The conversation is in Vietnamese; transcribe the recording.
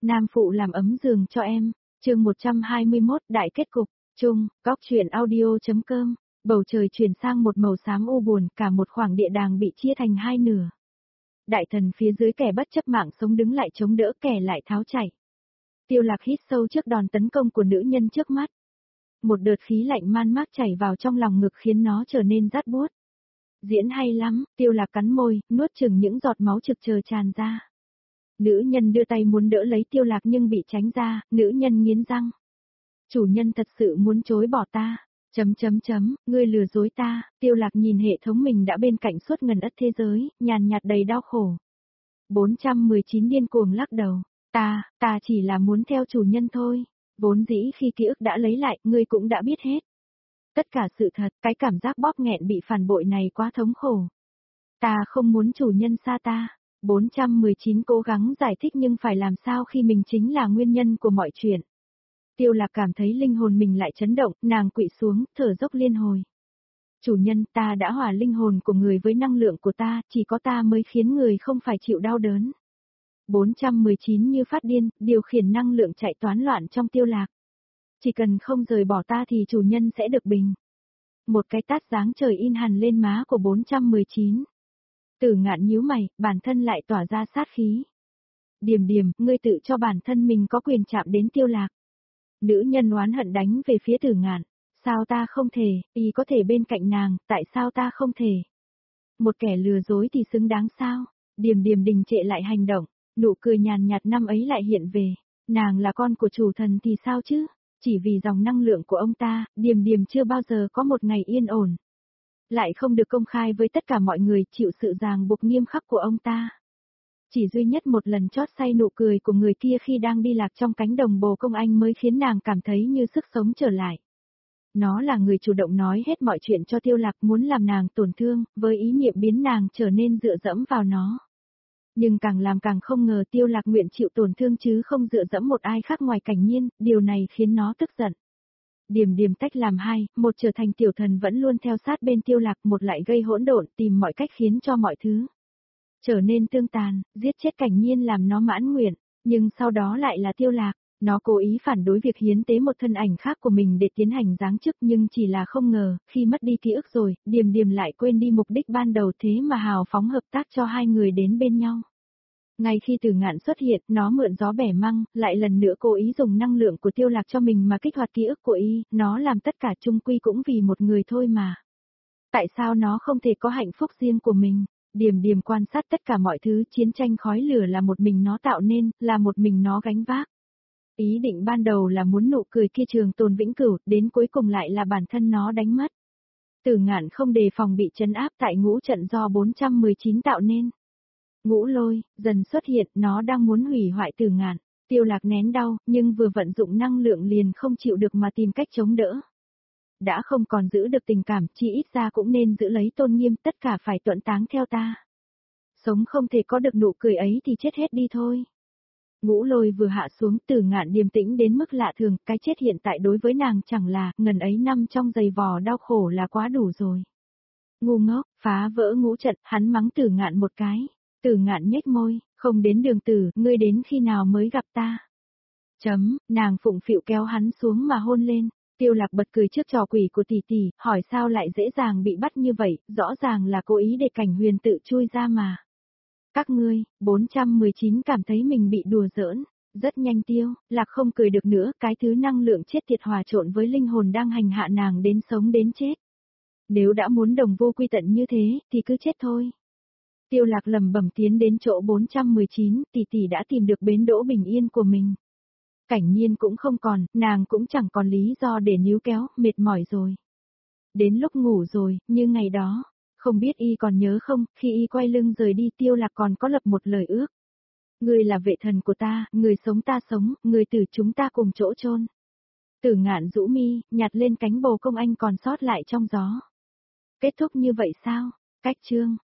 Nam phụ làm ấm giường cho em. Chương 121, đại kết cục. Chung, góc truyện audio.com. Bầu trời chuyển sang một màu xám u buồn, cả một khoảng địa đàng bị chia thành hai nửa. Đại thần phía dưới kẻ bất chấp mạng sống đứng lại chống đỡ, kẻ lại tháo chạy. Tiêu Lạc hít sâu trước đòn tấn công của nữ nhân trước mắt. Một đợt khí lạnh man mác chảy vào trong lòng ngực khiến nó trở nên rát buốt. Diễn hay lắm, Tiêu Lạc cắn môi, nuốt chửng những giọt máu trực chờ tràn ra. Nữ nhân đưa tay muốn đỡ lấy Tiêu Lạc nhưng bị tránh ra, nữ nhân nghiến răng. Chủ nhân thật sự muốn chối bỏ ta. Ngươi lừa dối ta. Tiêu Lạc nhìn hệ thống mình đã bên cạnh suốt ngần ất thế giới, nhàn nhạt đầy đau khổ. 419 điên cuồng lắc đầu. Ta chỉ là muốn theo chủ nhân thôi. Vốn dĩ khi ký ức đã lấy lại, ngươi cũng đã biết hết. Tất cả sự thật, cái cảm giác bóp nghẹn bị phản bội này quá thống khổ. Ta không muốn chủ nhân xa ta. 419 cố gắng giải thích nhưng phải làm sao khi mình chính là nguyên nhân của mọi chuyện. Tiêu Lạc cảm thấy linh hồn mình lại chấn động, nàng quỵ xuống, thở dốc liên hồi. Chủ nhân, ta đã hòa linh hồn của người với năng lượng của ta, chỉ có ta mới khiến người không phải chịu đau đớn. 419 như phát điên, điều khiển năng lượng chạy toán loạn trong Tiêu Lạc. Chỉ cần không rời bỏ ta thì chủ nhân sẽ được bình. Một cái tát giáng trời in hằn lên má của 419. Tử Ngạn nhíu mày, bản thân lại tỏa ra sát khí. Điềm, ngươi tự cho bản thân mình có quyền chạm đến Tiêu Lạc. Nữ nhân oán hận đánh về phía Tử Ngạn. Sao ta không thể, y có thể bên cạnh nàng, tại sao ta không thể? Một kẻ lừa dối thì xứng đáng sao? Điềm đình trệ lại hành động, nụ cười nhàn nhạt năm ấy lại hiện về. Nàng là con của chủ thần thì sao chứ? Chỉ vì dòng năng lượng của ông ta, Điềm chưa bao giờ có một ngày yên ổn. Lại không được công khai với tất cả mọi người, chịu sự ràng buộc nghiêm khắc của ông ta. Chỉ duy nhất một lần chót say nụ cười của người kia khi đang đi lạc trong cánh đồng bồ công anh mới khiến nàng cảm thấy như sức sống trở lại. Nó là người chủ động nói hết mọi chuyện cho Tiêu Lạc, muốn làm nàng tổn thương, với ý niệm biến nàng trở nên dựa dẫm vào nó. Nhưng càng làm càng không ngờ Tiêu Lạc nguyện chịu tổn thương chứ không dựa dẫm một ai khác ngoài Cảnh Nhiên, điều này khiến nó tức giận. Điềm tách làm hai, một trở thành tiểu thần vẫn luôn theo sát bên Tiêu Lạc, một lại gây hỗn độn, tìm mọi cách khiến cho mọi thứ trở nên tương tàn, giết chết Cảnh Nhiên làm nó mãn nguyện, nhưng sau đó lại là Tiêu Lạc. Nó cố ý phản đối việc hiến tế một thân ảnh khác của mình để tiến hành giáng chức, nhưng chỉ là không ngờ, khi mất đi ký ức rồi, Điềm lại quên đi mục đích ban đầu, thế mà hào phóng hợp tác cho hai người đến bên nhau. Ngay khi Tử Ngạn xuất hiện, nó mượn gió bẻ măng, lại lần nữa cố ý dùng năng lượng của Tiêu Lạc cho mình mà kích hoạt ký ức của y, nó làm tất cả chung quy cũng vì một người thôi mà. Tại sao nó không thể có hạnh phúc riêng của mình? Điềm quan sát tất cả mọi thứ, chiến tranh khói lửa là một mình nó tạo nên, là một mình nó gánh vác. Ý định ban đầu là muốn nụ cười kia trường tồn vĩnh cửu, đến cuối cùng lại là bản thân nó đánh mất. Tử Ngạn không đề phòng bị trấn áp tại ngũ trận do 419 tạo nên. Ngũ lôi, dần xuất hiện, nó đang muốn hủy hoại Tử Ngạn. Tiêu Lạc nén đau, nhưng vừa vận dụng năng lượng liền không chịu được mà tìm cách chống đỡ. Đã không còn giữ được tình cảm, chỉ ít ra cũng nên giữ lấy tôn nghiêm, tất cả phải tuẫn táng theo ta. Sống không thể có được nụ cười ấy thì chết hết đi thôi. Ngũ lôi vừa hạ xuống, Tử Ngạn điềm tĩnh đến mức lạ thường, cái chết hiện tại đối với nàng chẳng là, ngần ấy năm trong giày vò đau khổ là quá đủ rồi. Ngu ngốc, phá vỡ ngũ trận, hắn mắng Tử Ngạn một cái. Tử Ngạn nhếch môi, không đến đường tử, ngươi đến khi nào mới gặp ta? Nàng phụng phịu kéo hắn xuống mà hôn lên. Tiêu Lạc bật cười trước trò quỷ của tỷ, hỏi sao lại dễ dàng bị bắt như vậy, rõ ràng là cố ý để Cảnh Huyền tự chui ra mà. Các ngươi, 419 cảm thấy mình bị đùa giỡn, rất nhanh Tiêu Lạc không cười được nữa, cái thứ năng lượng chết tiệt hòa trộn với linh hồn đang hành hạ nàng đến sống đến chết. Nếu đã muốn đồng vô quy tận như thế, thì cứ chết thôi. Tiêu Lạc lẩm bẩm tiến đến chỗ 419, tỷ đã tìm được bến đỗ bình yên của mình. Cảnh Nhiên cũng không còn, nàng cũng chẳng còn lý do để níu kéo, mệt mỏi rồi. Đến lúc ngủ rồi, như ngày đó, không biết y còn nhớ không, khi y quay lưng rời đi Tiêu Lạc còn có lập một lời ước. Ngươi là vệ thần của ta, người sống ta sống, người tử chúng ta cùng chỗ chôn. Tử Ngạn rũ mi, nhặt lên cánh bồ công anh còn sót lại trong gió. Kết thúc như vậy sao? Cách chương.